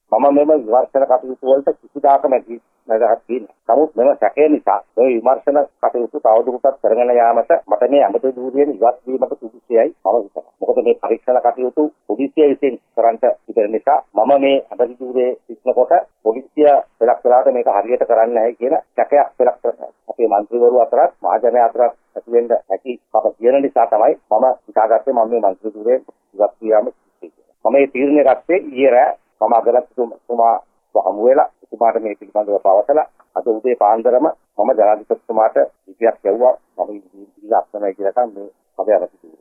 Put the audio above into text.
මම මෙම විමර්ශන කටයුතු වලට කිසිදාක නැති නැදහස් තියෙනවා. නමුත් මෙම සැකය නිසා මේ විමර්ශන කටයුතු තවදුරටත් කරගෙන යාමට මට මේ ඇමති ධූරයෙන් ඉවත් වීමට සුදුසුයි මම හිතනවා. මොකද මේ පරීක්ෂණ කටයුතු පොලිසිය විසින් කරන්නට ඉතිරි නිසා මම මේ ඇමති ධූරයේ සිටිනකොට පොලිසිය පෙළක් වෙලාවට මේක හරියට කරන්නේ නැහැ කියන සැකයක් පෙළක් අපේ മന്ത്രിවරු අතරත් මහජනයා අතරත් ඇති වෙන්න හැකි කම තියෙන නිසා තමයි මම හිතාගත්තේ මම මේ മന്ത്രി ධූරයෙන් ඉවත් වීම මම මේ තීරණය ගත්තේ ඊයේ රෑ මම අගමැතිතුමා හමු වෙලා එතුමාට මේ පිළිබඳව පවසලා අද උදේ පාන්දරම මම ජනාධිපතිතුමාට ඉතිහාස කියවුවා මම ඉල්ලා අත්නයි කියලා තමයි මේ අපේ අරසිතුමා